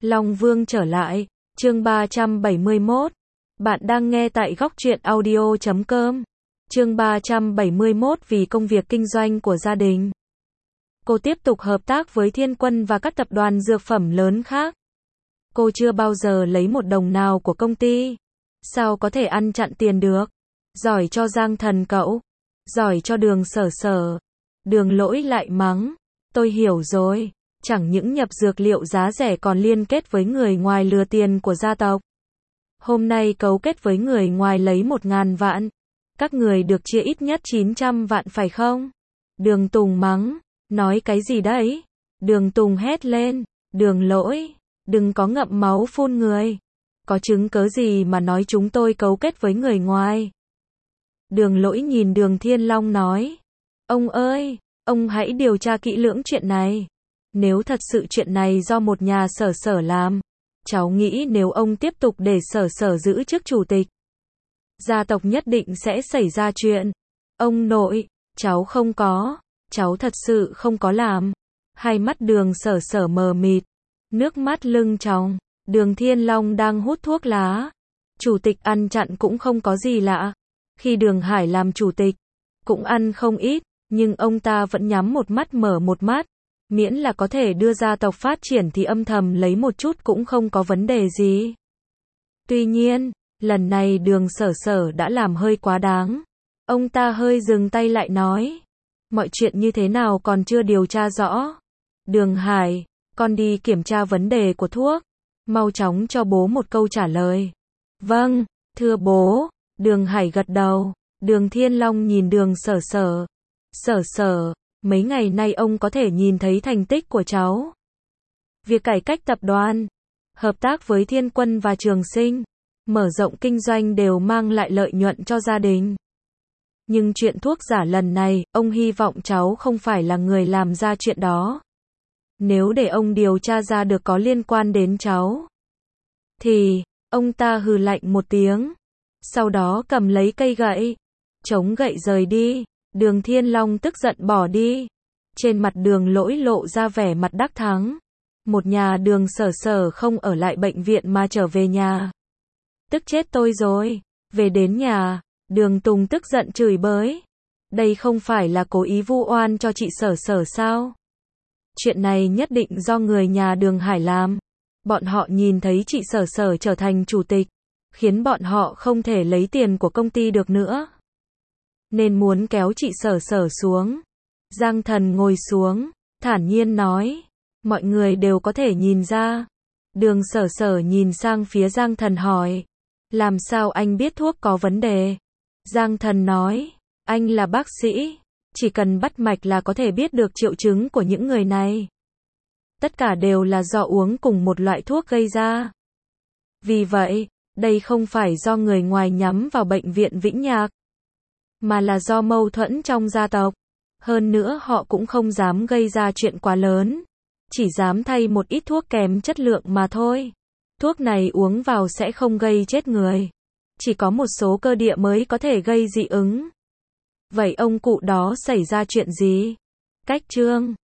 Long Vương trở lại, chương 371. Bạn đang nghe tại Góc Truyện Audio.com. Chương 371 vì công việc kinh doanh của gia đình. Cô tiếp tục hợp tác với Thiên Quân và các tập đoàn dược phẩm lớn khác. Cô chưa bao giờ lấy một đồng nào của công ty. Sao có thể ăn chặn tiền được? Giỏi cho Giang Thần cậu. Giỏi cho Đường Sở Sở. Đường Lỗi lại mắng. Tôi hiểu rồi. Chẳng những nhập dược liệu giá rẻ còn liên kết với người ngoài lừa tiền của gia tộc. Hôm nay cấu kết với người ngoài lấy 1.000 vạn. Các người được chia ít nhất 900 vạn phải không? Đường Tùng mắng. Nói cái gì đấy? Đường Tùng hét lên. Đường Lỗi. Đừng có ngậm máu phun người. Có chứng cớ gì mà nói chúng tôi cấu kết với người ngoài? Đường Lỗi nhìn Đường Thiên Long nói. Ông ơi, ông hãy điều tra kỹ lưỡng chuyện này. Nếu thật sự chuyện này do một nhà Sở Sở làm, cháu nghĩ nếu ông tiếp tục để Sở Sở giữ chức chủ tịch, gia tộc nhất định sẽ xảy ra chuyện. Ông nội, cháu không có, cháu thật sự không có làm. Hai mắt Đường Sở Sở mờ mịt, nước mắt lưng tròng. Đường Thiên Long đang hút thuốc lá. Chủ tịch ăn chặn cũng không có gì lạ. Khi Đường Hải làm chủ tịch, cũng ăn không ít, nhưng ông ta vẫn nhắm một mắt mở một mắt. Miễn là có thể đưa gia tộc phát triển thì âm thầm lấy một chút cũng không có vấn đề gì. Tuy nhiên, lần này Đường Sở Sở đã làm hơi quá đáng. Ông ta hơi dừng tay lại nói. Mọi chuyện như thế nào còn chưa điều tra rõ. Đường Hải, con đi kiểm tra vấn đề của thuốc. Mau chóng cho bố một câu trả lời. Vâng, thưa bố. Đường Hải gật đầu. Đường Thiên Long nhìn Đường Sở Sở. Sở Sở, mấy ngày nay ông có thể nhìn thấy thành tích của cháu. Việc cải cách tập đoàn, hợp tác với Thiên Quân và Trường Sinh, mở rộng kinh doanh đều mang lại lợi nhuận cho gia đình. Nhưng chuyện thuốc giả lần này, ông hy vọng cháu không phải là người làm ra chuyện đó. Nếu để ông điều tra ra được có liên quan đến cháu, thì, ông ta hừ lạnh một tiếng. Sau đó cầm lấy cây gậy, chống gậy rời đi. Đường Thiên Long tức giận bỏ đi. Trên mặt Đường Lỗi lộ ra vẻ mặt đắc thắng. Một nhà Đường Sở Sở không ở lại bệnh viện mà trở về nhà. Tức chết tôi rồi. Về đến nhà, Đường Tùng tức giận chửi bới. Đây không phải là cố ý vu oan cho chị Sở Sở sao? Chuyện này nhất định do người nhà Đường Hải làm. Bọn họ nhìn thấy chị Sở Sở trở thành chủ tịch, khiến bọn họ không thể lấy tiền của công ty được nữa, nên muốn kéo chị Sở Sở xuống. Giang Thần ngồi xuống, thản nhiên nói. Mọi người đều có thể nhìn ra. Đường Sở Sở nhìn sang phía Giang Thần hỏi. Làm sao anh biết thuốc có vấn đề? Giang Thần nói. Anh là bác sĩ. Chỉ cần bắt mạch là có thể biết được triệu chứng của những người này. Tất cả đều là do uống cùng một loại thuốc gây ra. Vì vậy, đây không phải do người ngoài nhắm vào bệnh viện Vĩnh Nhạc, mà là do mâu thuẫn trong gia tộc. Hơn nữa họ cũng không dám gây ra chuyện quá lớn, chỉ dám thay một ít thuốc kém chất lượng mà thôi. Thuốc này uống vào sẽ không gây chết người, chỉ có một số cơ địa mới có thể gây dị ứng. Vậy ông cụ đó xảy ra chuyện gì? Cách chương